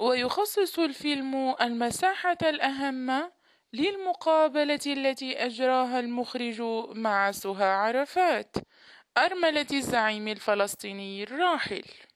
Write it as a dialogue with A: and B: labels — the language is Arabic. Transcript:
A: ويخصص الفيلم المساحة الأهم للمقابلة التي أجراها المخرج مع سهى عرفات أرملة الزعيم الفلسطيني الراحل.